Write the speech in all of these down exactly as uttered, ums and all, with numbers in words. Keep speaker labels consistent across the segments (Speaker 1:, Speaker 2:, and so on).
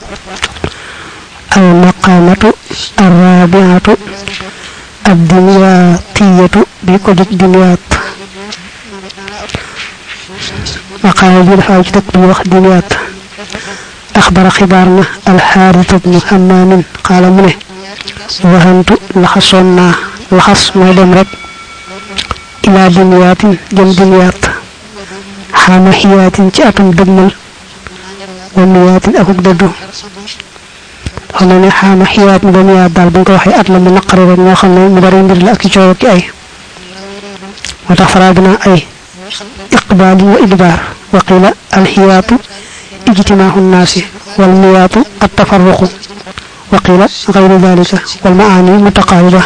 Speaker 1: المقامة الرابعة الدنياتية بكل الدنيات مقام بالحاج تكبير دنيات أخبر خبارنا الحارث بن حمام قال منه وهنت لخصنا لخص ما دم رك إلى دنيات جم دنيات حامحيات جاءتم دمل وميات أكوك ددو xamne xama xiyat mu doon yaa dal bu ko waxe at la mu naqari rek ñoo xamne mu bari mbir la ak ci ciow ak ay motax faragna ay iqbal wa idbar wa qila al hiyatu ijtima'u an-nas wal miyatu at-tafarruq wa qila ghayru dhalika wal ma'ani mutaqariba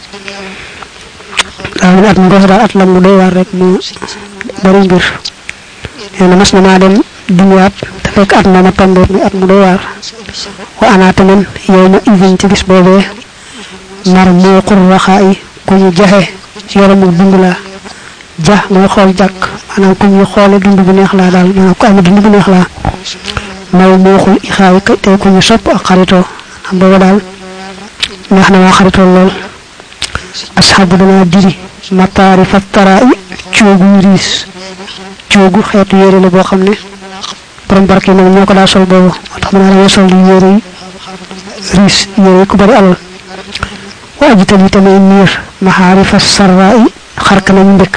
Speaker 1: la at ngo da at la mu doy war rek mu bari mbir ene mas na ma dem dunyat te fek at na ma tombe ni at mu doy war wa ana tamen yowma idin ci bis bobé mar mo qurraxay ku ñu jaxé ci yaramu dundula jax moy xol jak manam ku ñu xolé dundu bu neex la dal manam ko am dundu bu neex la maw mo xul ixaay ka te ku ñu sopp ak xarito am bo dal neex na wa xarito lol ashabu dana diri matari fatara'i ciogu ris ciogu xeetu yére la bo xamne borom barké nak ñoko da sol bobu tax na la sol yére ris yére ku bari alal wa ajitali tamay mir maharif as-sarra'i xarka nañu ndek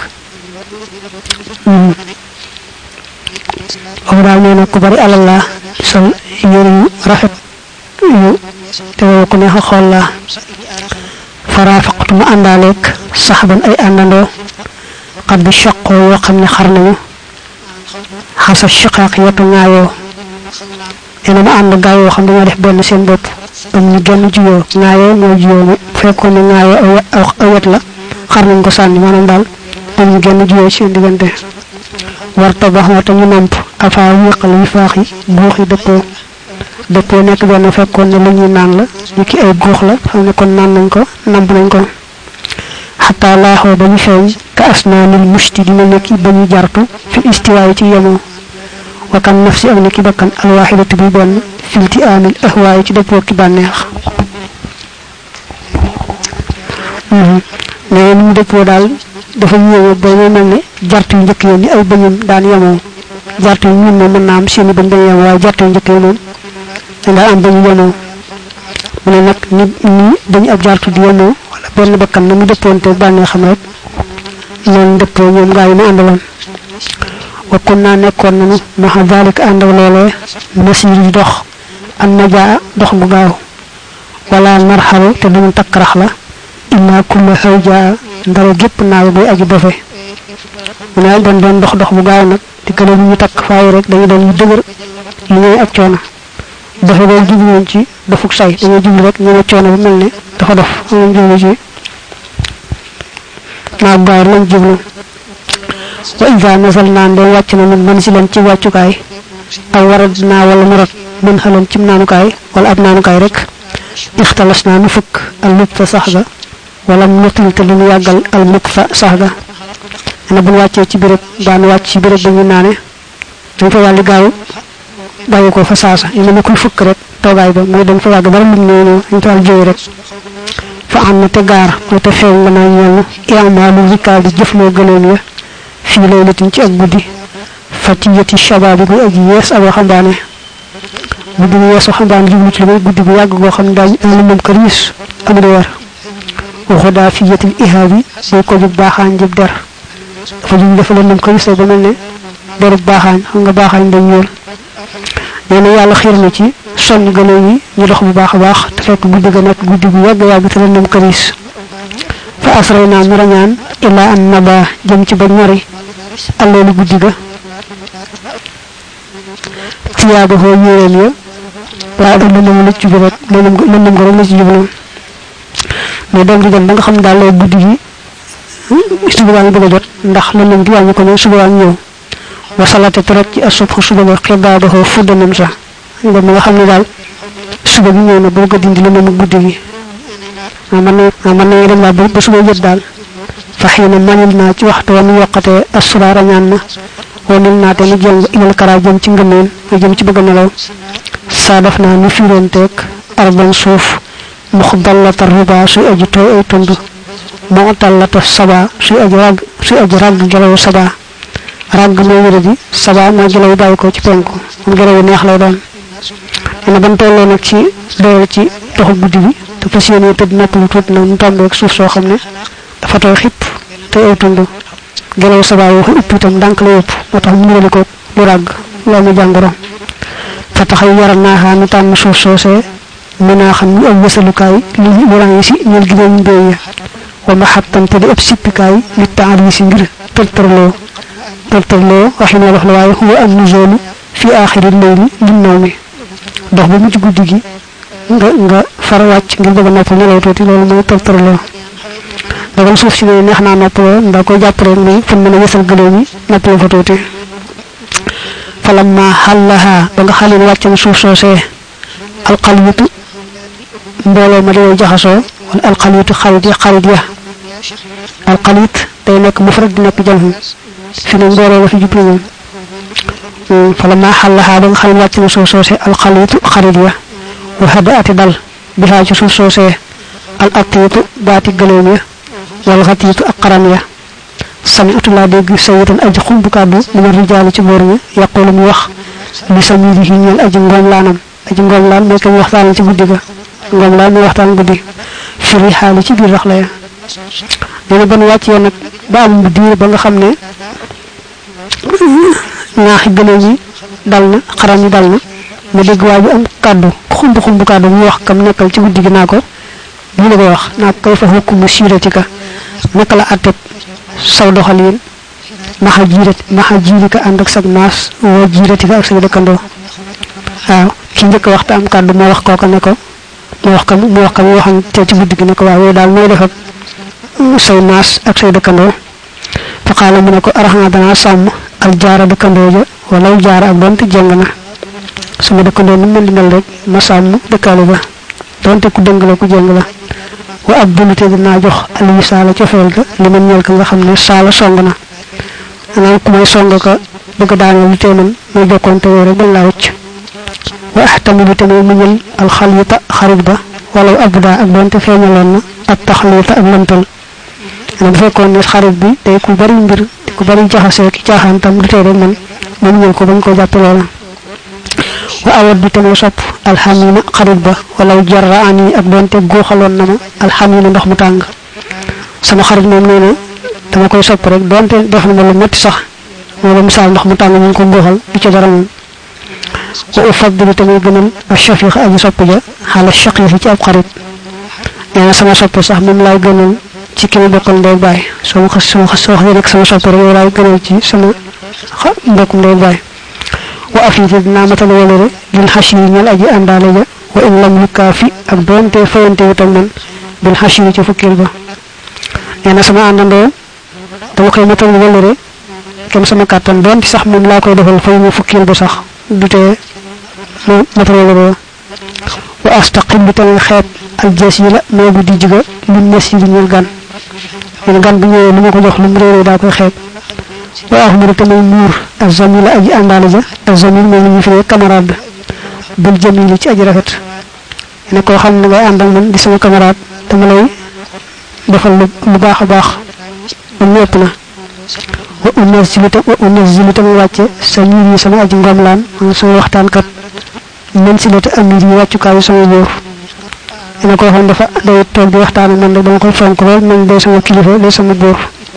Speaker 1: o dal neena ku bari alal la sol yére rafet yu te ko neex xol la farafaqtu ma andalek sahban ay andando qad shaqqo yo xamne xar nañu xasa shiqaq yatu ngaayo ene ma and gaayo xam dañu def ben seen bop am ñu genn jiyo ngaayo mo jiyo fekko ne ngaayo awat la xar nañ ko sanni manam dal am ñu genn jiyo seen digante warta baxna ta ñu namp afa wiqal wi faaxi goxi deppo deppo nek ben fekko ne lu ñu naan la niki ay gox la xamne kon naan nañ ko namp nañ ko hatta la ho bañu feñ ka asnanil mushtidina neki bañu jartu fi istiwa'i ci yamo wa kan nafsi am neki bakkan al wahidatu bi bon filti amil ahwa'i ci depo ki banex hmm ne ñu depo dal dafa ñew ba ñu melni jartu ñeek yi ay bañum daan yamo jartu ñun mo mën na am seen bañ bañ yamo way jartu ñeek yi non da am bañu yamo mu ne nak ni ni dañu ab jartu di yamo ben bakkan na mu depponté bané xam rek non deppo ñom gaay ma andalon wa kunna nekkon nañu ma dalik andaw lolé nasir dox an naja dox bu gaaw wala marhal te duñu takrax la inna kullu hawja ndara gep naaw bi aji dofé mu ne don don dox dox bu gaaw nak di kala ñu tak faay rek dañu doon deugur ñoy ak ciona dafa do jigñon ci dafuk say dañu jiglu rek ñu ciona bu melni dafa dof ñu jëlu ci na gaar lañ jiblu wa idha nazalna ndo wacc na min man ci len ci waccu kay aw waradna wala murat min halam ci nanu kay wala ab nanu kay rek ikhtalasna nu fuk al mutfa sahba wala mutul te lu yagal al mutfa sahba ana bu wacce ci birek daan wacc ci birek bu ñu nané dañ fa walli gaaw bayu ko fa saasa ñu ko fuk rek togay ba moy dañ fa yag dara lu ñu ñu tal jey rek fa am te gar ko te feew nga na ñëw i'malu zikal di jëflo gëlëm ya fi laylatin ci ak guddi fatiyati shabab bu aji yes ak xambaane bu du yes xambaane jublu ci guddi bu yag go xam dañ am mom karis am leer wa khudafiyati ihabi bu ko jub baxan jub der fa ñu defal mom karis ba melne der baxan xam nga baxan dañ ñool neena yalla xir na ci son gëlëm yi ñu dox bu baax baax te fekk guddi ga nek guddi bu yag yag te mom karis fa asrayna murañan ila an naba jëm ci ba ñori allu guddi ga tiyaaba ho ñëwel ya wa do ñu lu ci bi rek mënum mënum ko la ci jublu mais dem di dem ba nga xam dal lay guddi gi suba nga bëgg jot ndax mënum di wañu ko ñu suba ñëw wa salatu tarat ci asubhu suba nga xibaado ho fudanam sa nga nga xam ni dal suba gi ñëw na bo ko dindi lu mënum guddi gi amana amana dem ba ba suba jot dal فحين منلنا ci waxtu wonu yoxate asrara ñaan na wonul na te ñu jël il kara jëm ci ngëneen jëm ci bëgg nelaw tasaadaf naa nu fiiranteeg arban suuf muxdallata riba suy aji tooy ay tund mu'tallata saba suy aji ràgg suy aji ràgg gelaw saba ràgg mooy wéra di saba mooy gelaw bàyyi ko ci penku moom gelaw neex lay doon dina ban tolloo nag ci doyal ci doxu guddi bi te fas yéene tëdd noppalu tuuti nag mu tombeeg suuf soo xam ne dafa tooy xipp te ay tund gelaw saba waxu upp itam ndànk la yëpp moo tax mu nirali ko lu ràgg lu amu jàngoro fa taxaw yara naaxaa nu tànn suuf soosee mën naa xam ñu am wësalukaay li lu ràññi si ñel gi ñu mbéy ya wa ma xattan te di ëpp sippikaay li taal yi si ngir tërtërloo tërtërloo waxin wolof la waaye huwa am nuzoolu fi aaxiri layli li naw mi dox ba mujj guddi gi nga nga far wàcc ngir bëgg a noppal nelaw tuuti loolu mooy tërtërloo dagal suuf si ne neex naa noppaloo nda koy jàpp rek ni fu mën a wësal gëléem yi noppaloo fa tuuti falamma xallaha ba nga xalin wàccam suuf soosee alxaliitu mbooloo ma day jaxasoo wala alxaliitu xarit ya xarit ya alxaliit day nekk mufrad di nekk jamhu fi ne mbooloo la fi jublu moom falamma xallaha ba nga xalin wàccam suuf soosee alxaliitu xarit ya wa hadaati dal bihaa ci suuf soosee al atiitu baati gëléem ya wal xatiitu ak xaram ya sami'tu laa dégg sayidan aji xumbu kàddu mu ne rijaali ci góor ñi yaqulu mu wax li samirihi ñeel aji ngoom laanam aji ngoom laan mooy ko waxtaan ci guddi ga ngoom laan mooy waxtaan guddi firi xaali ci biir raxla ya nee na ban wàccee nag ba am bu diir ba nga xam ne ñaaxi gëléem yi dal na xaram yi dal na ma dégg waa ji am kàddu xumbu xumbu kàddu mu wax kam nekkal ci guddi gi naa ko lii la koy wax naa ko kay fa hukmu siiratika naka la àtteeb saw doxalin maxa jiirat maxa jiirika ànd ak sag maas woo jiiratika ak say dëkkandoo waaw ki njëkk waxta am kàddu moo wax kooka ne ko moo wax ko moo wax ko mu waxam te ci guddi gi ne ko waaw yooyu daal mooy def ak say maas ak say dëkkandoo fa xaala mu ne ko araxna danaa sàmm al jaara dëkkandoo ja wala jaara ak donte jeng na sama dëkkandoo nu mel di mel rek ma sàmm dëkkaale ba donte ku dëng la ku jeng la wa ab bulute dinaa jox aliyu saala cofeel ga li man ñeel ka nga xam ne saala song na anaan ku may song ka bëgg daaneel lu tee man may jokkoonte woo rek bañ laa wëcc wa ahtamilu tamit mu ñël alxalita xarit ba wala abda ak donte feeñaloon na ak taxalita ak lantal ana bu fekkoon ne xarit bi day ku bari mbir di ku bari jaxasee ki caaxaan tam du tee rek man ma ñël ko bañ ko jàpp loola wa awat bi tamit sopp alxamina xarit ba wala jarra ani ak donte góoxaloon na ma alxamina ndox mu tàng sama xarit moom nee na dama koy sopp rek donte def na ma lu metti sax moo la misaal ndox mu tàng ñu ko góoxal du ci dara moom wa ufaddilu tamit gënal a shafiq aji sopp ja xaala shaqiqi ci ab xarit nee na sama sopp sax moom laay gënal ci ki ma bokkal ndey baay soo ma xas soo xas soo xasee rek sama sopp rek yow laay gënal ci sama mbokkum ndey baay wa afiifi dinaa matal walare bil xashiri ñal aji àndaale ja wa in lam yukaafi ak doonte fayante wu tam man bil xashiri ci fukkil ba nee na sama àndandoo dama koy matal walare kenn sama kàttan doonte sax moom laa koy defal fay mu fukkil ba sax du tee ma matal walare wa astaqim bi tamit xeet al jees yi la moo bu di jiga lim nes yi di ñul gan ñun gan bu ñëwee lu ma ko jox lu mu réeree daa koy xeet wa ahmadu tamit muur ak zamila aji àndaale ja ak zamil moom la ñu firee camarade bul jamili ci aji rafet ne koo xam ne ngay ànd ak man di sama camarade dama lay defal lu baax a baax man ñëpp na wa unazzilu tam wa unazzilu tamit wàcce sa ñuur yi sama aji ngomlaan man sama waxtaankat man si la te amir yi wàccukaayu sama góor ne koo xam dafa day toog di waxtaan ak man rek dama koy fonk lool man day sama kilifa day sama góor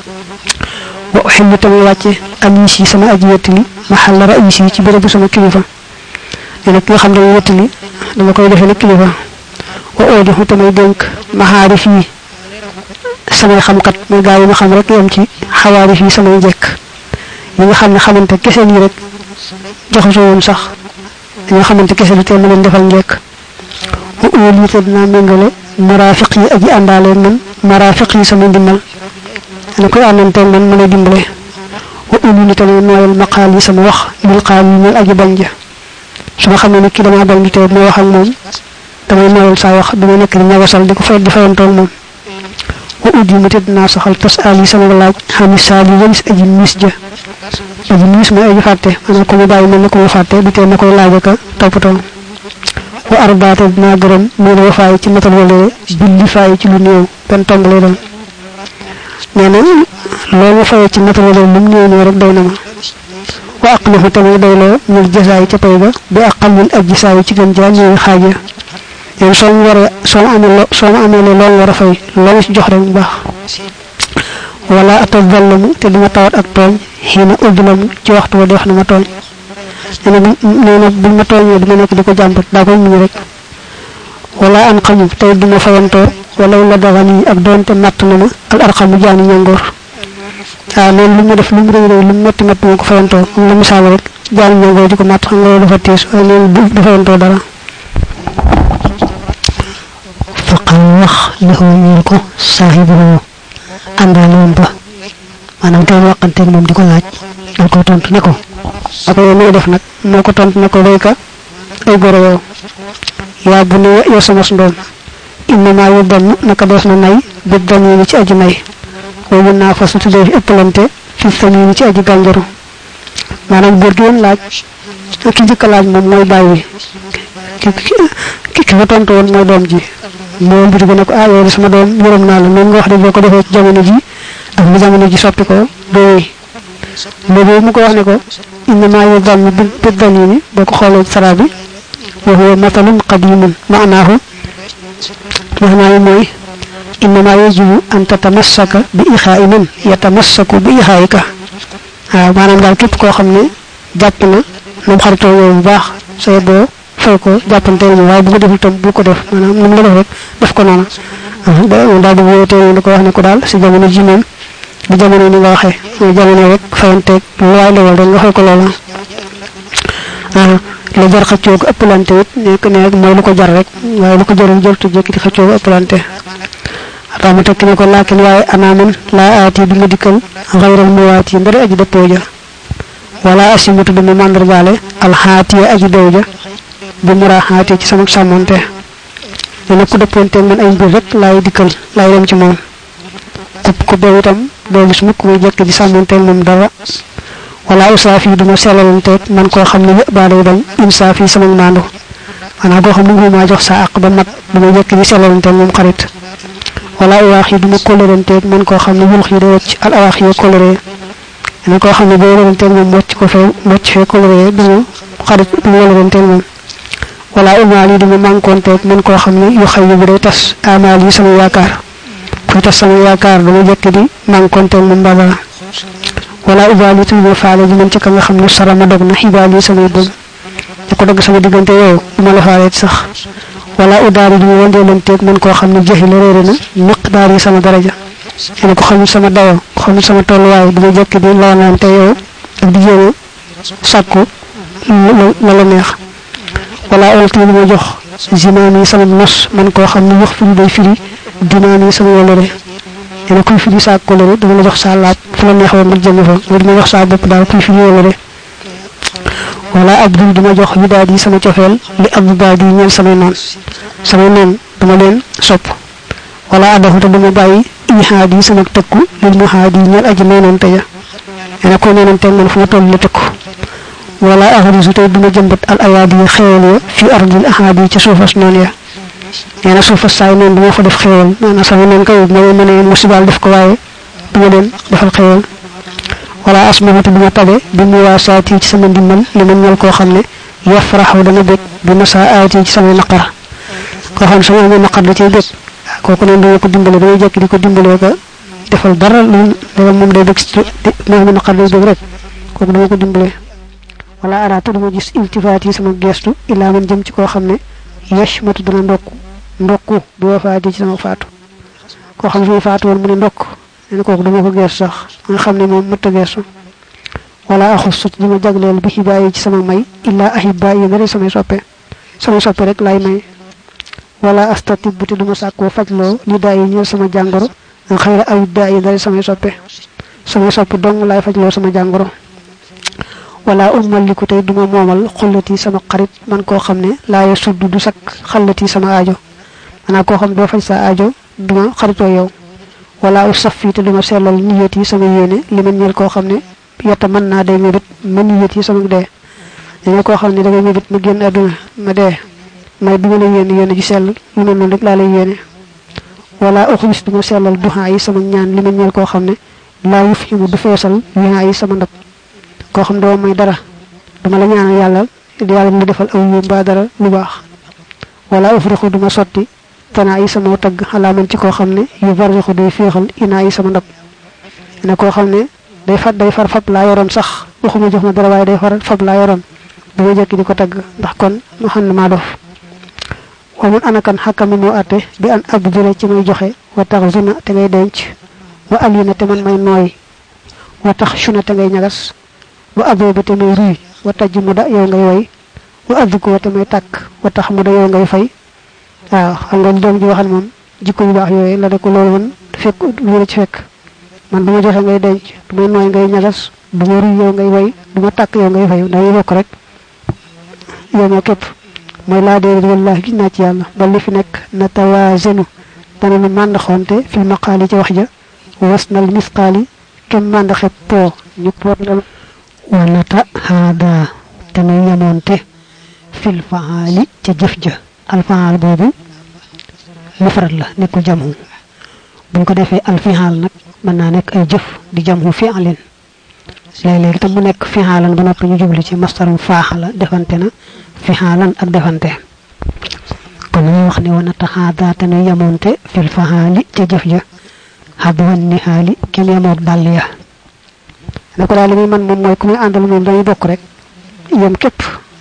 Speaker 1: wa uxillu tamit wàcce amis yi sama aji wettali maxalla rais yi ci bérébu sama kilifa ne nag ki nga xam ne wettali dama koy defee nag kilifa wa oodixu tamit dénk maxaarif yi samay xamkat mooy gaa yi nga xam rek yam ci xawaarif yi samay njekk yi nga xam ne xamante kese nii rek joxasoo woon sax dañoo xamante kese lu tee ma leen defal njekk wa óoli te dinaa méngale marafiq yi aji àndaale man marafiq yi sama ndimbal ana koy àndanteeg man ma lay dimbale wa ulu ni tamit nooyal maqaal yi sama wax bil qaal yi ñeel aji bañ ja su ma xam ne ni kii damaa bañ di tee ma wax ak moom damay nooyal saa wax dama nekk di ñagasal di ko fay di fayantoog moom wa uddi ma te dinaa saxal tas aal yi sama laaj xami saal yi walis aji miis ja aji miis mooy aji fàtte maanaam ko mu bàyyi mel na ko mu fàtte du tee ma koy laaj ak toppatoo wa arbaata dina gërëm min wafaay ci matal wala billi faay ci lu néew benn tomb lay doon nee na loo ma fayee ci matal wala lu mu néew néew rek doy na ma wa aqlifu tamit doyloo ñu jasaay ca pay ga bi aqalil ajsaay ci gën jaa ñëw xaaj ya yéen soo mu waree soo ma amee soo ma amee loo war a fay loo ma ci jox rek mu baax wala atazalamu te duma tawat ak tooñ xiina udlamu ci waxtu wa di wax na ma tooñ nee na nee na buñ ma tooñee duma nekk di ko jàmbat daa koy muñ rek wala an xamu tey duma fayantoo wala la daxani ak doonte natt na ma al arxamu jaani ñangoor waaw loolu lu mu def lu mu rëy rëy lu mu métti métti moo ko fayantoo am la misaal rek jaani ñangoor di ko natt xam nga loolu dafa tiis waaye loolu du fayantoo dara faqal wax li xoo ñeel ko saaxibu àndaaloon ba maanaam tey waxanteeg moom di ko laaj dal ko tontu ne ko ak yow mi def nag moo ko tontu ne ko béyka ay goro yow yaa bu ne yow sama ndoom innama yu donn naka dees na nay bi dañu ci aji nay woowu naa fa su tuddee fi ëppalante fi sañu ci aji gànjaru maanaam góor gi woon laaj ki njëkk laaj moom mooy bàyyi ki ki ki ko tontu woon mooy doom ji moo mbir bi ne ko ah yow sama doom yërëm naa la noonu nga wax de boo ko defee ci jamono ji ak bu jamono ji soppi ko dooy léegi mu ko wax ne ko innama yu donn bi dañu ni boo ko xoolee sara bi wa huwa matalun qadimun maanaahu maanaahu mooy innama yajibu an tatamassaka bi ixaa'i man yatamassaku bi ixaa'ika waaw maanaam daal képp koo xam ne jàpp na moom xaritoo yow bu baax sooy boo fay ko jàppante moom waaye bu ko deful tam bu ko def maanaam ni mu la def rek def ko noonu daal di wóotee di ko wax ne ko daal si jamono ji moom bu jamono ni nga waxee mooy jamono rek fayanteeg lu waay lewal rek nga fay ko loola la jar xëccoo ko ëppalante it nekk ne rek mooy lu ko jar rek waaye lu ko jarul jërtu jékki di xëccoo ko ëppalante atax mu tekki ne ko laakin waaye anaaman laa aati du ma dikkal xayral muwaati mbari aji dëppoo ja wala asimatu du ma màndargaale alxaatiya aji dow ja bu mura xaati ci sama sàmmonte dina ku dëppoonteeg man ay mbir rek laay dikkal laay dem ci moom ku ku dow itam doo gis mukk muy jekk di sàmmonteeg moom dara wala usaafi duma sellalanteeg man koo xam ne ba day bañ insaafi sama maandu maanaam koo xam ne maa jox sa àq ba mat duma jekk di sellalanteeg moom xarit wala awaax yi duma kóllëranteeg man koo xam ne wulx yi day wacc al awaax yi kóllëree man koo xam ne boo wëlanteeg moom wacc ko fee wacc fee kóllëree duma xarit duma wëlanteeg moom wala umaal yi duma mànkoonteeg man koo xam ne yu xay yi bu day tas amaal yi sama yaakaar kuy tas sama yaakaar duma jekk di mànkoonteeg moom babara wala ubaali tuuma faale ji man ci ka nga xam ne sarama dog na xibaal yi samay bëgg di ko dogg sama diggante yow duma la faaleet sax wala udaari duma wandeelanteeg man koo xam ne jeexi la réere na miqdaar yi sama daraja ene ko xamul sama dayo ko xamul sama tolluwaay duma jekk di lawanante yow ak di jéem a sàkku la la neex wala olti duma jox zimaan yi sama nos man koo xam ne wax fi day firi dinaan yi sama wolore ene kuy firi sa kolore dama la jox sa laaj fu la neexoon nga jëm fa nga dama jox sa bopp daal kuy firi wolore wala abdul duma jox widaad yi sama cofeel li abdaad yi ñeel samay noon samay noon dama leen sopp wala adahu te dama bàyyi ihaad yi sama tëkku lil muhaad yi ñeel aji noonante ja ene ko noonante man fu ma toll la tëkku wala ahrisu te duma jëmbat al ayaad yi xewal ya fi ardil ahaad yi ca suufas noon ya nee na suufas saay noonu duma fa def xewal maanaam sama noon kay mooy mënee musibaal def ko waaye duma leen defal xewal wala asmahatu duma tabe bi mu waasaati ci sama ndimbal li ma ñal koo xam ne yafraxu dana bég bi ma saa aati ci sama naqar koo xam ne sama amee naqar da cay bég kooku noonu dama ko dimbale damay jekk di ko dimbalee ko defal dara lu dara moom day bég ma amee naqar day bég rek kooku dama ko dimbalee wala araata duma gis iltifaat yi sama gestu illaa man jëm ci koo xam ne yashmatu dana ndokku ndokku bi wafaati ci sama faatu koo xam ne fi faatu woon mu ne ndokk ne kooku dama ko gees sax nga xam ne moom mëtta geesu wala axusut dama jagleel bi xibaay ci sama may illa ahibaay yi ndari samay soppe samay soppe rek laay may wala astatib te duma sàkkoo fajloo li daa yi ñeel sama jàngoro nga xëyra ay daa yi ndari samay soppe samay soppe dong laay fajloo sama jàngoro wala umaliku tey duma moomal xullati sama xarit man koo xam ne laaya sudd du sakk xallati sama aajo maanaam koo xam ne doo faj sa aajo duma xaritoo yow wala u safi te duma sellal niyet yi sama yéene li man ñeel koo xam ne yetta mën naa day mébét ma niyet yi sama dee dañoo koo xam ne dangay mébét ma génn àdduna ma dee may duma la yéene yéene ji sell lu mel noonu rek laa lay yéene wala uxlis duma sellal duxaa yi sama ñaan li ma ñeel koo xam ne laa yufhimu du feesal wihaa yi sama ndab koo xam doo may dara duma la ñaanal yàlla yàlla mu defal aw yu mbaa dara lu baax wala ufrixu duma sotti tanaa yi sama tagg xalaa man ci koo xam ne yu barrixu day féexal inaa yi sama ndab ne koo xam ne day fat day far fab laa yoroon sax waxuma jox ma dara waaye day far fab laa yoroon du ma jekki di ko tagg ndax kon mu xam ne maa dof wa mun anakan xakkami moo atte bi an abdula ci may joxe wa tax zuna te ngay denc wa alina te man may nooy wa tax suna te ngay ñagas wa abooba te may ruy wa tajj mu da yow ngay woy wa adduko wa te may tàkk wa tax mu da yow ngay fay waaw xam nga doom ji waxal moom jikko yu baax yooyu la ne ko loolu man fekk lu la ci fekk man du ma joxe ngay denc du may nooy ngay ñagas du ma ruy yow ngay woy du ma tàkk yow ngay fay dañuy bokk rek yow moo képp mooy laa déedéet wallahi gis naa ci yàlla ba li fi nekk na tawaazenu dana nu màndaxoonte fil maqaali ci wax ja was nal misqaali kem màndaxe po ñu poot la wala ta haada te nu yemoonte fil faali ca jëf ja alfaal boobu mufrad la nekkul jamhu buñ ko defee alfihaal nag mën naa nekk ay jëf di jamhu fi'lin léeg-léeg tam mu nekk fihaalan ba noppi ñu jublu ci mastarum faaxala defante na fihaalan ak defante kon ñu wax ne wana taxaada te nu yemoonte fil fahaali ca jëf ja xabwan nihaali kem yemoog dàll ya ne ko daal li muy man moom mooy ku muy àndal moom dañuy bokk rek yem képp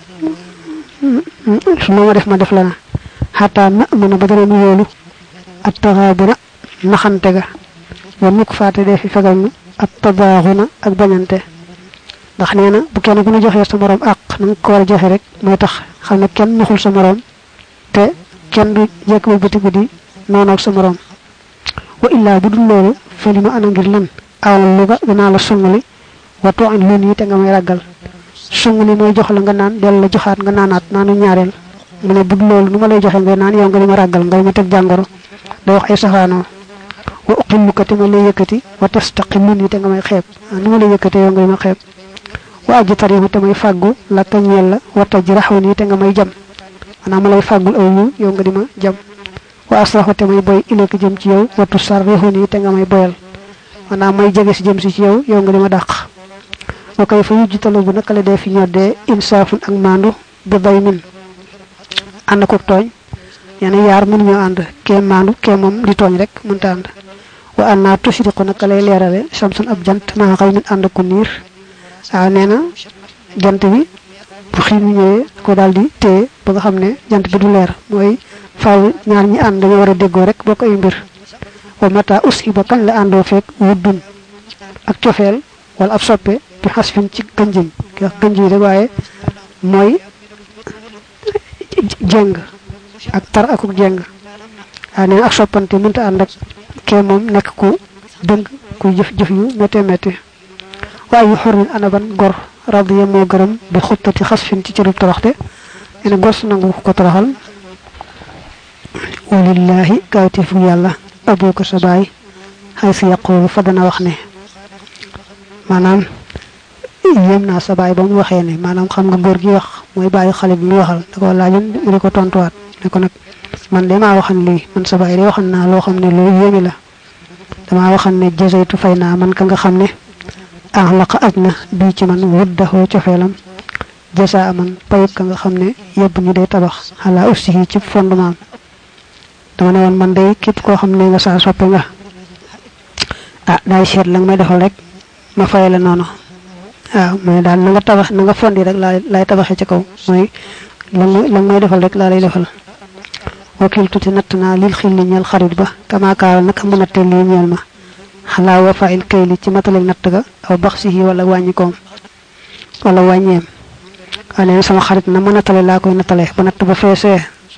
Speaker 1: su ma def ma def la na xataa na mën a ba dana nu wóolu ak taxaabuna naxante ga wa mukk faate dee fi fegal nu ak tabaaxuna ak bañante ndax nee na bu kenn ku ne joxee sa morom àq na nga ko war a joxe rek mooy tax xam ne kenn naxul sa morom te kenn du jekk ba bëti guddi noonu ak sa morom wa illaa bu dul loolu fa li ma ana ngir lan awal lu ga danaa la sunguli wa tooñ lun yi te nga may raggal sunguli mooy jox la nga naan dellu la joxaat nga naanaat naanu ñaareel mu ne bu dul loolu nu ma lay joxe ngay naan yow nga di ma raggal ngay ma teg jàngoro day wax ay safaanoo wa uqilluka te ma lay yëkkati wa tastaqillun yi te nga may xeeb nu ma lay yëkkati yow nga di ma xeeb wa aji tarihu te may fàggu la ka ñeel la wa taj raxwan yi te nga may jam maanaam ma lay fàggul aw yu yow nga di ma jam wa asraxu te may boy ileeki jëm ci yow wa tusarrihun yi te nga may boyal maanaam may jege si jëm si ci yow yow nga di ma dàq wa kay fa yujjitalo bu naka la dee fi ñoddee insaafun ak maandu bi day min ànd ko tooñ yenn yaar mënuñoo ànd kee maandu kee moom di tooñ rek mënta ànd wa an naa tusriqu naka lay leerale samsun ab jant maa xëy min ànd ko niir waaw nee na jant bi bu xiin mi ñëwee ko daal di téye ba nga xam ne jant bi du leer mooy faaw ñaar ñi ànd dañoo war a déggoo rek bokk ay mbir wa mata usi ba kañ la àndoo fekk wuddun ak cofeel wala ab soppe bi xas fin ci gënjiñ ki wax gënjiñ rek waaye mooy jeng ak tar akuk jeng waaw nee na ak soppante mënta ànd ak kee moom nekk ku dëng ku jëf-jëf yu métte métte waaye yu xorrin anaban gor radiya moo gërëm bi xuttati xas fin ci cërub toroxte nee na gor su nangu ko toroxal walillahi kawteefu yàlla abuka sa baay xay si yaqulu fa dana wax ne maanaam yéem naa sa baay ba mu waxee ne maanaam xam nga góor gi wax mooy bàyyi xale bi mu waxal da ko laajoon mu di ko tontuwaat ne ko nag man de maa waxan lii man sa baay de waxan naa loo xam ne loolu yéemi la damaa waxan ne jasaytu fay naa man ka nga xam ne axlaqa aj na bii ci man wuddaxoo cofeelam jasa aman payut ka nga xam ne yëbb ñu day tabax xalaa ussihi ci fondement dama ne woon man day képp koo xam ne nga saa soppe nga ah daay seet la nga may defal rek ma fay la noonu waaw mais daal na nga tabax na nga fondi rek laa laay tabaxee ci kaw mooy la nga la may defal rek laa lay defal wakil tuuti natt naa lil xil li ñeel xarit ba kamaakaara naka mu nattee lii ñeel ma xalaa wa fayil kay li ci mataleeg natt ga aw bax si wala wàññi koom wala wàññeem waaye nee sama xarit na ma nattale laa koy nattale ba natt ba feesee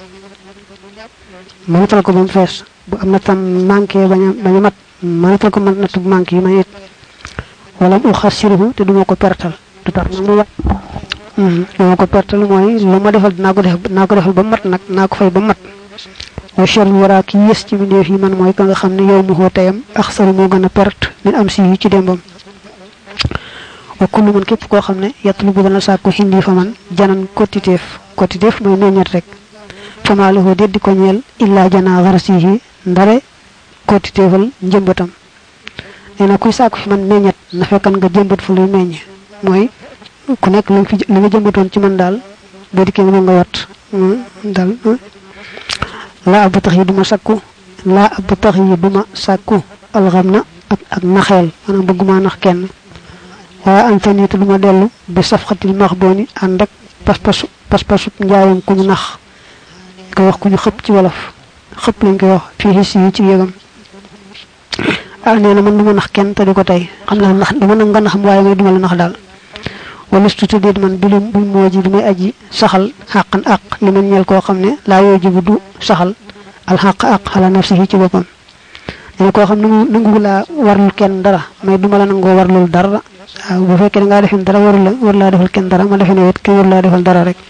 Speaker 1: ma nattal ko ba mu fees bu am na tam manqué bañ a bañ a mat ma nattal ko man natt bu manqué yi ma it wala mu xasiruhu te duma ko pertal du tax nag mu wax duma ko pertal mooy lu ma defal dinaa ko def dinaa ko defal ba mat nag naa ko fay ba mat wa sharru wara ki yes ci mbindeef yi man mooy ka nga xam ne yow mu xoo teyam axsaru moo gën a perte min am si yi ci démbam wa kullu man képp koo xam ne yatlu bu dana sàkku hindi fa man janan kotiteef kotiteef mooy meññet rek famaalahu deddi ko ñeel illa jana gharsihi ndare koti teewal njëmbatam neena kuy sàkku fi man meññet na fekkan nga jëmbat fu luy meññ mooy ku nekk li fi li nga jëmbatoon ci man daal boo dikkee nga wat dal la ab tax yi duma sakku la ab tax yi duma sakku alxamna ak ak naxeel maanaam bëgguma nax kenn waa am fenitu duma dellu bi safxatil maxbooni ànd ak pas-pasu pas-pasu njaayam ku ñu nax ko wax ku ñu xëpp ci wolof xëpp lañ koy wax fii si ci yëgam ah nee na man duma nax kenn te di ko tey xam naa nax dama nag nga nax waaye may duma la nax daal wala stutu déet man bilum bul mooji du may aji saxal xàqan aq li man ñeel koo xam ne laa yoo jibu du saxal al xaq aq xala nafsihi ci boppam nee koo xam ne nangu laa warlul kenn dara may duma la nangoo warlul dara waaw bu fekkee da ngaa defin dara warul la war laa defal kenn dara ma defe ne wet ki war laa defal dara rek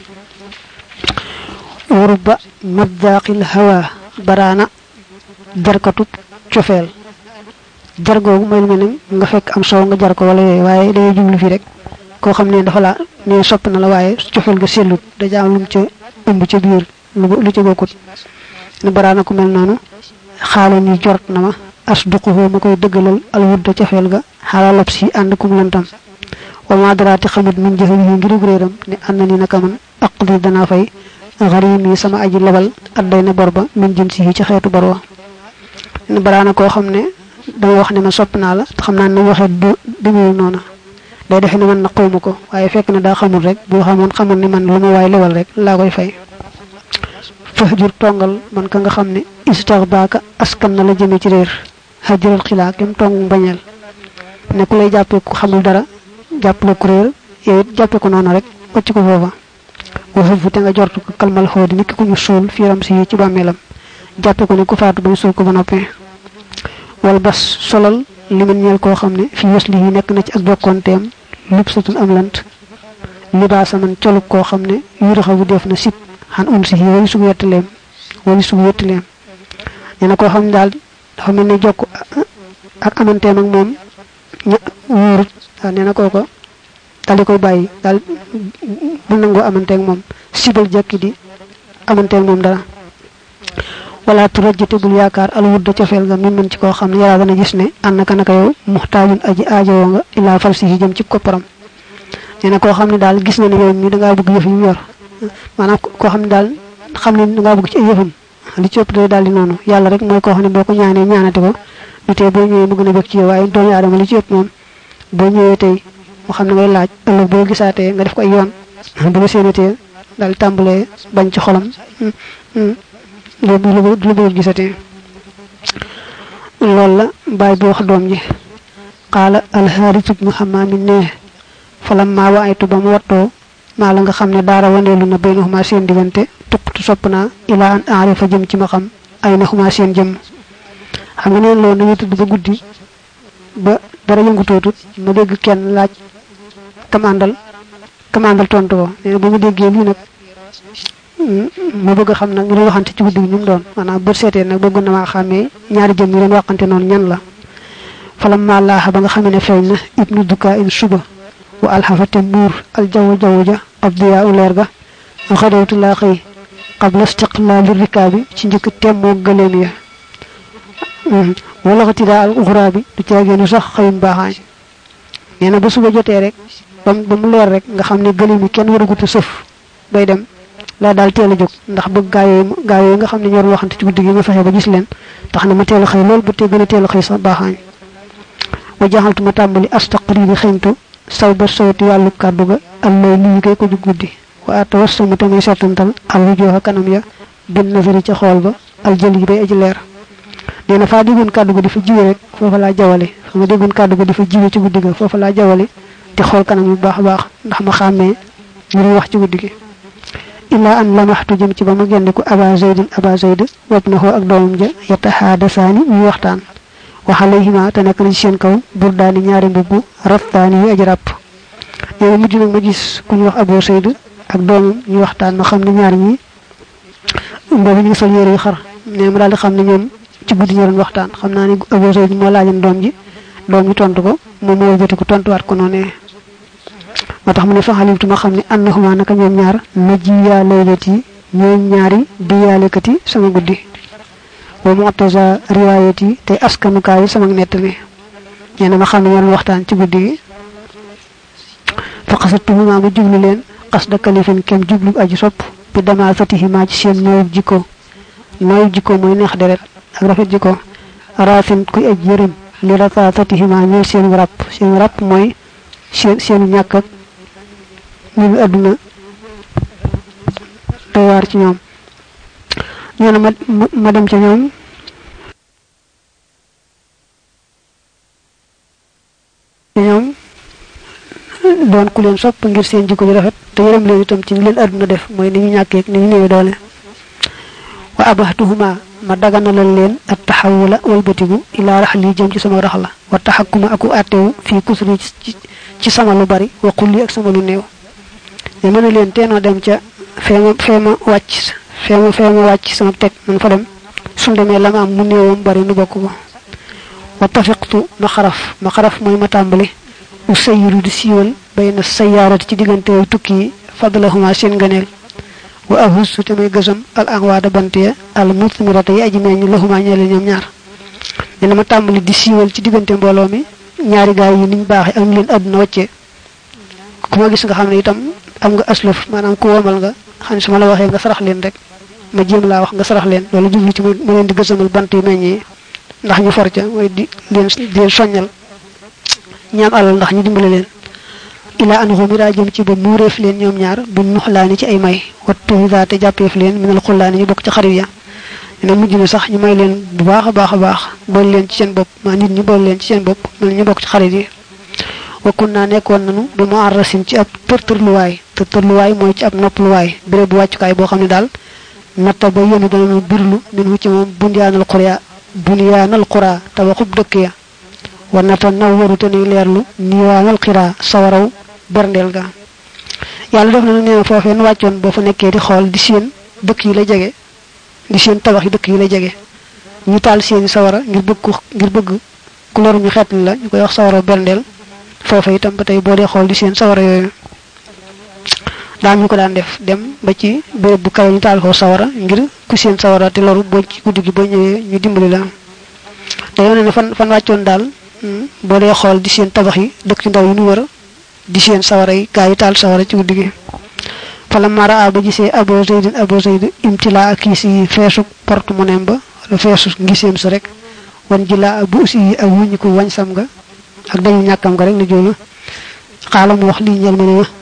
Speaker 1: warubba mabdaqil hawa baraana jarkatu cofeel jar googu mooy lu mel ne nga fekk am soow nga jar ko wala yooyu waaye dangay jublu fii rek koo xam ne dafa la ne sopp na la waaye cofeel ga sellut dajaa am lu mu ca ëmb ca biir lu ca bokkut ne baraana ku mel noonu xaala ni jort na ma asduquhu ma koy dëggalal alwudda cofeel ga xaala lab si ànd kum lantam wa ma daraati xamut min jëxal yi ngir réeram ne ànd ni naka man aqdi danaa fay xarimi sama aji lebal adday na bor ba min jëm si ci xeetu bor wa ne baraana koo xam ne dama wax ne ma sopp naa la te xam naa ne waxee demewul noona day defe ne man na xawma ko waaye fekk na daa xamul rek bu xamoon xamul ne man lu ma waay lebal rek laa koy fay fahjur tongal man ka nga xam ne istaghbaka askan na la jëme ci réer hajral xilaa kem tong bañal ne ku lay jàppee ku xamul dara jàppale ku réer yow it jàppe ko noonu rek wacc ko foofa waxu fu te nga jortu ko kalmal xoodi nit ki ku ñu suul fiiram si ci bàmmeelam jàppe ko ne ku faatu bañ suul ko ba noppee wal bas solal li man ñeel koo xam ne fi wasli yi nekk na ci ak bokkonteem lub satun am lant libaasa man colub koo xam ne yuraxa bu def na sib xan un si yi wali sugu yettaleem wali sugu yettaleem nee na koo xam ne daal dafa mel ne jokk ak amanteem ak moom ña wóorut waaw nee na kooko daal di koy bàyyi daal bu nangoo amanteeg moom sibal jekki di amanteeg moom dara wala turajjate bul yaakaar alwudda cofeel nga min mën ci koo xam ne yàlla dana gis ne ànd naka naka yow muxtaajun aji aajowoo nga illaa falsi yi jëm ci kopparam nee na koo xam ne daal gis na ne yow mi dangaa bëgg yëf yi mu yor maanaam koo xam ne daal xam ne dangaa bëgg ci ay yëfam li ci ëpp day daal di noonu yàlla rek mooy koo xam ne boo ko ñaanee ñaanati ko du tee boo ñëwee mu gën a bëgg ci yow waaye doomu aadama li ci ëpp moom boo ñëwee tey mu xam ne ngay laaj ëllëg boo gisaatee nga def ko ay yoon bu la séenatee daal di tàmbalee bañ ci xolam loolu lu bëgg gisatee loolu la bàyyi bi wax doom ji qaala alxaaris ibnu xamaamin ne falam maa wa aytu ba mu wattoo maa la nga xam ne daara wandeelu na baynahuma seen diggante tuqtu sopp naa ilaa an aarifa jëm ci ma xam ay na xuma seen jëm xam nga neen loolu dañuy tudd ba guddi ba dara yëngu tootut ma dégg kenn laaj kamandal kamandal tontu ko nee na ba mu déggee lii nag ma bëgg xam nag ñu doon waxante ci guddi gi ñu mu doon maanaam bët seetee nag bëgg na maa xàmmee ñaari jëm yi doon waxante noonu ñan la falam ma laaxa ba nga xamee ne feeñ na ibnu duka in suba wa alxafate muur al jaww jaww ja ab diyaa u leer ga xadawtu laa xëy qabla istiqlaali rikaabi ci njëkk temmoo gëleem ya wala xatidaa al uxraa bi du caageenu sax xëyum baaxaañ nee na ba suba jotee rek ba mu leer rek nga xam ne gëleem yi kenn waragutu sëf bay dem laa daal teel a jóg ndax bëgg gaa yooyu gaa yooyu nga xam ne ñoo waxante ci guddi gi ma fexe ba gis leen tax na ma teel a xëy lool ba te gën a teel a xëy sax baaxaañ wa jaxaltu ma tàmbali astaqri bi xëñtu saw ba sawti wàllu kàddu ga allay lii koy ko jug guddi wa atawassamu te may seetantal alwujooxa kanam ya bin nazari ca xool ba aljël yi bay aji leer nee na faa déggoon kàddu ga di fa jiwe rek foofa laa jawale fa ma déggoon kàddu ga di fa jiwe ci guddi ga foofa laa jawale di xool kanam yu baax a baax ndax ma xàmmee ñu doon wax ci guddi gi illaa an lamaxtu jëm ci ba ma gendiku aba zaydin aba zayd wabnahu ak doomam ja yataxaadasaani ñuy waxtaan waxalayhima te nekk na ci seen kaw burdaani ñaari mbubb raftaani yu aji ràpp nee na mujj nag ma gis ku ñu wax abo zayd ak doomam ñuy waxtaan ma xam ne ñaar ñi boobu ñu ngi sol yére yu xar nee ma daal di xam ne ñoom ci guddi ñu doon waxtaan xam naa ne abo zayd moo laajan doom ji doom ji tontu ko moom moo joti ko tontuwaat ko noonee moo tax mu ne fa xalimtu ma xam ne annahuma naka ñoom ñaar najiya laylati ñooy ñaari diyaalekati sama guddi wa mu'taza riwaayati te askanukaay sama nettali ñeena ma xam ne ñoom waxtaan ci guddi gi fa qasatuhuma ma jublu leen qasda kalifin kem jublu aji sopp bi dama fatihima ci seen nooy jikko nooy jikko mooy neex deret ak rafet jikko raafin kuy aj yërëm li rafa fatihima ñooy seen rap seen rap mooy seen seen ñàkk ak ñu àdduna tawar ci ñoom ñoona ma ma dem ci ñoom ñoom doon ku leen sopp ngir seen jikko ju rafet te yërëm leen itam ci leen àdduna def mooy ni ñu ñàkkee ni ñu néew doole wa abahtuhuma ma daganalal leen at taxawula walbatigu ila raxli jëm ci sama raxla wa taxakkuma aku attewu fii kusri ci sama lu bari wa qulli ak sama lu néew ne mën a leen teenoo dem ca feema feema wàcc feema feema wàcc sama teg man fa dem suñ demee la ma am mu néewam bari nu bokk ko wa tafiqtu ma xaraf ma xaraf mooy ma tàmbali u sayiru di siiwal bayna sayaarati ci diggante way tukki yi fadlahuma seen ngëneel wa ahussu te may gësam al anwaada bant ya al mutmirata yi aji meññ lahuma ñeele ñoom ñaar ne na ma tàmbali di siiwal ci diggante mbooloo mi ñaari gaay yi niñ baaxe ak leen àdduna wàccee ku ma gis nga xam ne itam am nga aslaf maanaam ku womal nga xam ne su ma la waxee nga sarax leen rek ma jéem laa wax nga sarax leen loolu jublu ci ma leen di gësamal bant yu meññ yi ndax ñu for ca mooy di leen di leen soññal ñaam alal ndax ñu dimbale leen ila an humira jëm ci ba muureef leen ñoom ñaar bu nuxlaani ci ay may wattu zaate jàppeef leen minal xullaani ñu bokk ci xarit ya ne mujj na sax ñu may leen bu baax a baax a baax bool leen ci seen bopp ma nit ñi bool leen ci seen bopp mel ñu bokk ci xarit yi wa kunna nekkoon nanu bi mu arrasin ci ab tërtërluwaay tërtërluwaay mooy ci ab noppluwaay béréb bu wàccukaay boo xam ne daal natta ba yéenu danañu birlu min ci moom bunyaanal qura bunyaanal qura tabaxub dëkk ya wa nata nawwaru te nuy leerlu niwaanal qira sawaraw berndeel ga yàlla def na nag nee na foofee nu wàccoon boo fa nekkee di xool di seen dëkk yi la jege di seen tabax yi dëkk yi la jege ñu taal seeni sawara ngir bëgg ku ngir bëgg ku loru ñu xeet la ñu koy wax sawara berndeel foofa itam ba tey boo dee xool di seen sawara yooyu daan ñu ko daan def dem ba ci béréb bu kawe ñu taal ko sawara ngir ku seen sawara te loru boo ci guddi gi boo ñëwee ñu dimbali la dañoo ne fan fan wàccoon daal boo dee xool di seen tabax yi dëkk ci ndaw yi nu wër di seen sawara yi gaa yi taal sawara ci guddi gi fala mara ba gisee abo zaydin abo zayd imtila ak kiis yi feesu porte monem ba wala feesu ngiseem sa rek wan jila bu usi yi ak wuññi ko wañ sam nga ak dañu ñàkkam nga rek ni jóolu xaala mu wax lii ñel ma ne ma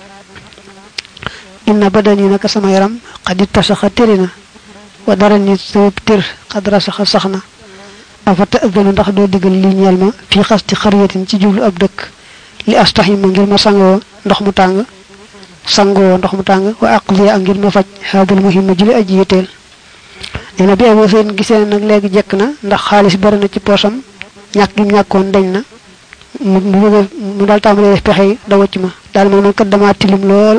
Speaker 1: inna badani naka sama yaram xadit tasaxa tëri na wa dara nit sama tër xadra saxa sax na afa ta'danu ndax doo digal lii ñel ma fii xasti xariyatin ci jublu ab dëkk li astahima ngir ma sangoo ndox mu tàng sangoo ndox mu tàng wa aqli ak ngir ma faj hadal muhimma jili aji yiteel neena bi Abu Seen gisee nag léegi jekk na ndax xaalis bari na ci poosam ñàkk gi ñàkkoon dañ na mu bëgg mu daal tàmbalee def pexe yi da wacc ma daal ma man kat dama tilim lool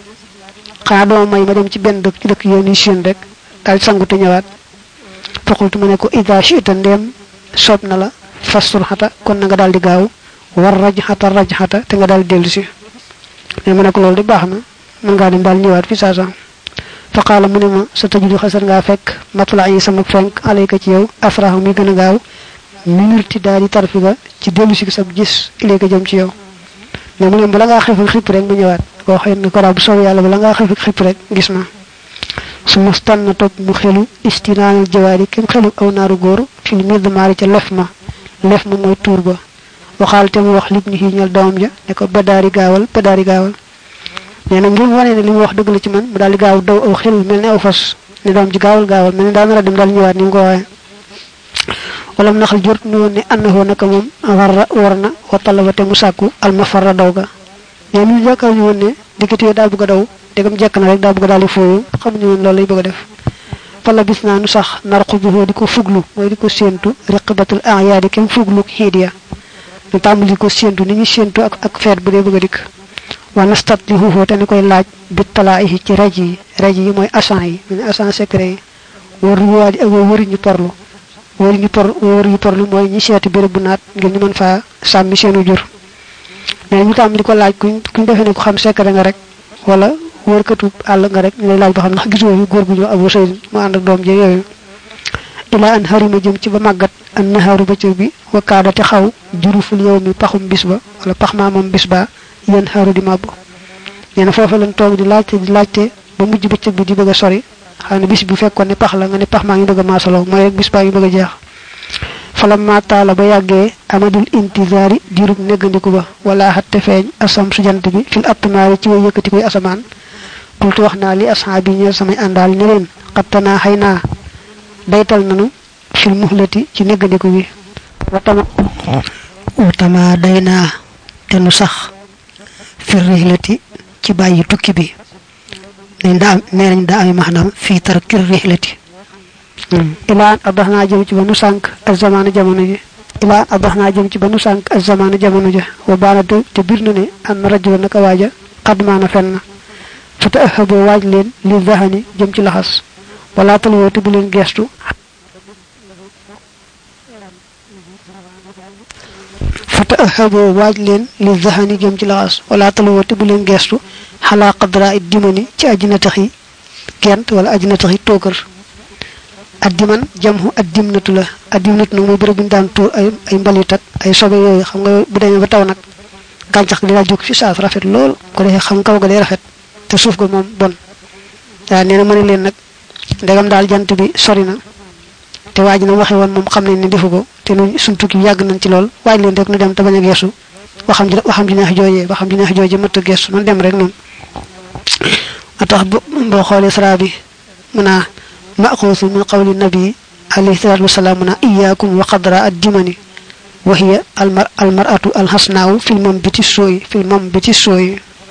Speaker 1: xanaa doo may ma dem ci benn dëkk ci dëkk yoon yi seen rek daal sangu te ñëwaat faqultu ma ne ko ida shi'ta ndéem soob na la fastur xata kon na nga daal di gaaw war raj xata raj xata te nga daal di dellu si mais ma ne ko loolu di baax na mën ngaa dem daal ñëwaat fi saasa fa qaala mu ne ma sa tajudu xasar ngaa fekk matla yi sama fenk alayka ci yow afrahu mi gën a gaaw minurti daal di tarfiga ci dellu si sab gis ilayka jëm ci yow mais mu ne bala ngaa xef ak xipp rek ma ñëwaat koo xëy na ko raw bu soob yàlla bala ngaa xef ak xipp rek gis ma su mastan na topp mu xelu istinaanal jawaari kem xelu aw naaru góor fi mir de maari ca lef ma lef ma mooy tuur ba waxaal te mu wax lib ni xiiñal doomam ja ne ko badaari gaawal badaari gaawal nee na ngir wane ne li mu wax dëgg la ci man mu daal di gaaw daw aw xel mel ne aw fas ne doom ji gaawal gaawal mel ne daa nar a dem daal ñëwaat ni mu ko waxee wala mu naxal jort nu woon ne annahoo naka moom warra war na wa talaba te mu sàkku almafarra daw ga mais ñu jàkkaar ñu woon ne dikkati daa bëgg a daw dégam jekk na rek daa bëgg a daal di fooyu xamuñu woon loolu lay bëgg a def fala bis naa nu sax narqubuhu di ko fuglu mooy di ko séentu riqbatul a'yaadi kem fuglu xiid ya ñu tàmbali ko séentu ni ñu séentu ak ak feet bu dee bëgg a dikk wa nastatlihuhu te ni koy laaj bi talaahi ci raj yi raj yi mooy agent yi mu ne agent secret yi war ruwaadi ak wëri ñu porlu wëri ñu por wëri ñu porlu mooy ñi seeti béréb bu naat ngir ñu mën faa sàmmi seenu jur mais ñu tàmbali ko laaj kuñ kuñ defee ne ko xam secret nga rek wala wërkatu àll nga rek ñu lay laaj ba xam ndax gisoo fi góor gu ñu Abu Sayd mu ànd ak doom ji yooyu ila an harima jëm ci ba màggat an naharu bëccëg bi wa kaadate xaw juruful yow mi paxum bis ba wala pax maamam bis ba yéen xaaru di màbbu nee na foofa lañ toog di laajte di laajte ba mujj bëccëg bi di bëgg a sori xam ne bis bi fekkoon ne pax la nga ne pax maa ngi bëgg a maasaloo mooy rek bis baa ngi bëgg a jeex falam ma taala ba yàggee amadul intizaari diirub neggandiku ba wala xatte feeñ asam su jant bi fil atmaari ci way yëkkati koy asamaan kultu wax naa li ashaabi ñeel samay àndaal ne leen xattanaa xëy naa daytal nanu fil muhlati ci neggandiku bi watama watama day naa te nu sax fil rihlati ci bàyyi tukki bi nañ daa nee nañ daa ami maanaam fii tarkir rihlati ilaan abdaxnaa jëm ci ba nu sànq ak zamaanu jamono ji ilaan abdaxnaa jëm ci ba nu sànq ak zamaanu jamono ja wa baana te bir na ne am na rajula naka waaja xadmaana fen na fa ta ahaboo waaj leen li zahani jëm ci laxas wala talwoo te bu leen geestu fa ta ahaboo waaj leen li zahani jëm ci laxas wala talwoo te bu leen geestu xalaa qadra it dimani ci ajina taxi kent wala ajina taxi tookër addiman jamhu addimnatu la addimnatu nag mooy bërëb bi ñu daan tuur ay ay mbalit ak ay sobe yooyu xam nga bu demee ba taw nag gàncax gi dina jóg fi saas rafet lool ko defee xam kaw ga day rafet te suuf ga moom bon waaw nee na ma ne leen nag ndegam daal jant bi sori na te waaj na waxe woon moom xam nañ ne defu ko te nu suñ tukki yàgg nañ ci lool waaj leen rek nu dem te bañ a geesu waxam ji waxam ji neex joojee waxam ji neex joojee mëtt a geesu nu dem rek noonu a tax boo xoolee sara bi mun naa مأخوذ من قول النبي عليه الصلاة والسلام إياكم وقدر الدمن وهي المر... المرأة الحسناء في المنبت السوي في المنبت السوي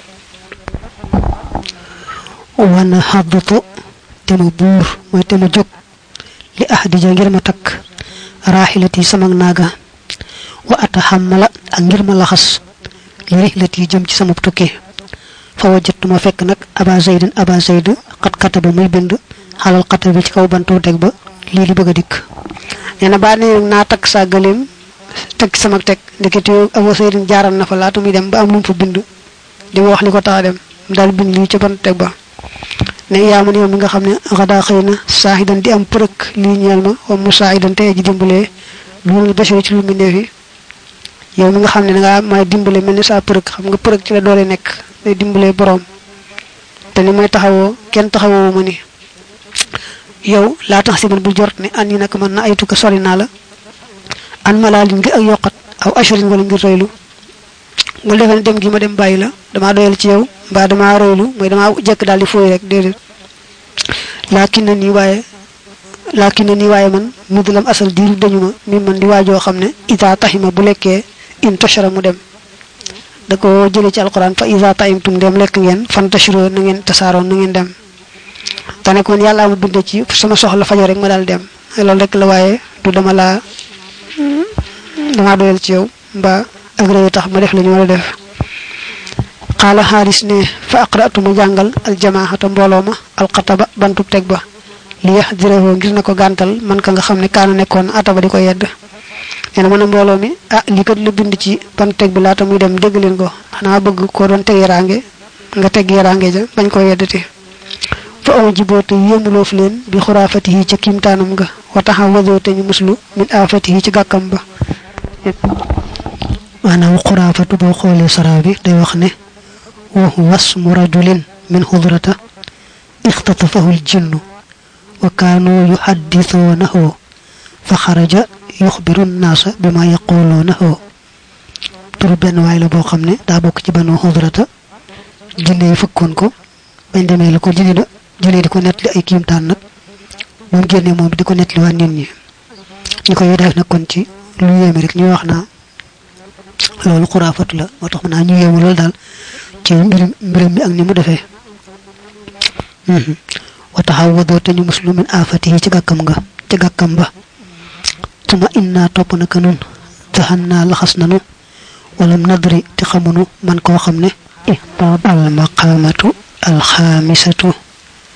Speaker 1: ونهضت تمبور وتمجك لأحد جنجر متك راحلتي سمغ ناغا وأتحمل أنجر ملخص لرحلتي جمج سمبتكي فوجدت ما فك نك أبا زيد أبا زيد قد كتب مي بند xalal xatal bi ci kaw bantu teg ba lii li bëgg a dikk nee na baa ne naa takk sa gëleem teg sama teg ndekete Abu Sayd jaaral na fa laata muy dem ba am lu mu fa bind di ma wax li ko tax a dem daal bind lii ca bantu teg ba ne yaa man yow mi nga xam ne xadaa xëy na saahidan di am përëk lii ñeel ma wa mu saahidan tey ji dimbalee loolu bachari ci lu mbindeef yi yow mi nga xam ne da ngaa may dimbale mel ni saa përëk xam nga përëk ci la doole nekk day dimbalee borom te ni may taxawoo kenn taxawoo ma ni yow laa tax si man bul jort ne an yi nag mën na ay tukka sori naa la an ma laa li ngir ak yokkat aw ashurin wala ngir roylu bul defee ne dem gi ma dem bàyyi la damaa doyal ci yow mbaa damaa roylu mooy damaa jekk daal di fooy rek déedéet laakin na nii waaye laakin na nii waaye man mudlam asal diiru dañu ma mi man di waajoo xam ne ita taxima bu lekkee in toshara mu dem da ko jëlee ci alquran fa isa taimtum dem lekk ngeen fan tashiro na ngeen tasaaroon na ngeen dem tane kon yàlla ma bind ci sama soxla fajo rek ma daal dem loolu rek la waaye du dama laa dama doyal ci yow mbaa ak réew tax ma def la ñu war a def xaala xaaris ne fa aqratu ma jàngal aljamaahata mbooloo ma alxataba bantub teg ba li yax direwoo ngir na ko gàntal man ka nga xam ne kaana nekkoon ataba di ko yedd nee na mën a mbooloo mi ah li kat la bind ci bant teg bi laata muy dem dégg leen ko xanaa bëgg ko doon teg yaraange nga teg yaraange ja bañ ko yeddati fa aw jiboote yéemuloof leen bi xuraafatihi ca kiimtaanam nga wataxa wadoote ñu muslu min aafatihi ci gàkkam ba maanaam xuraafatu boo xoolee sara bi day wax ne wa huwa ismu rajulin min xudrata ixtatafahu ljinnu wa kaanu yuxaddisuunahu fa xaraja yuxbiru nnaasa bima yaquluunahu turu benn waay la boo xam ne daa bokk ci banu xudrata jinne yi fëkkoon ko bañ demee la ko jinne da jëlee di ko nettali ay kiimtaan nag moom génnee moom di ko nettali waa nit ñi ñu koy def nag kon ci lu yéeme rek ñuy wax naa loolu xuraafatu la moo tax mën naa ñu yéemu loolu daal ci mbirum mbirum mi ak ni mu defee wa taxaw wadoo te ñu muslu min aafati yi ci gàkkam nga ci gàkkam ba tuma inna topp naka nun taxan naa laxas nanu wala nadri te xamunu man koo xam ne al maqamatu alxaamisatu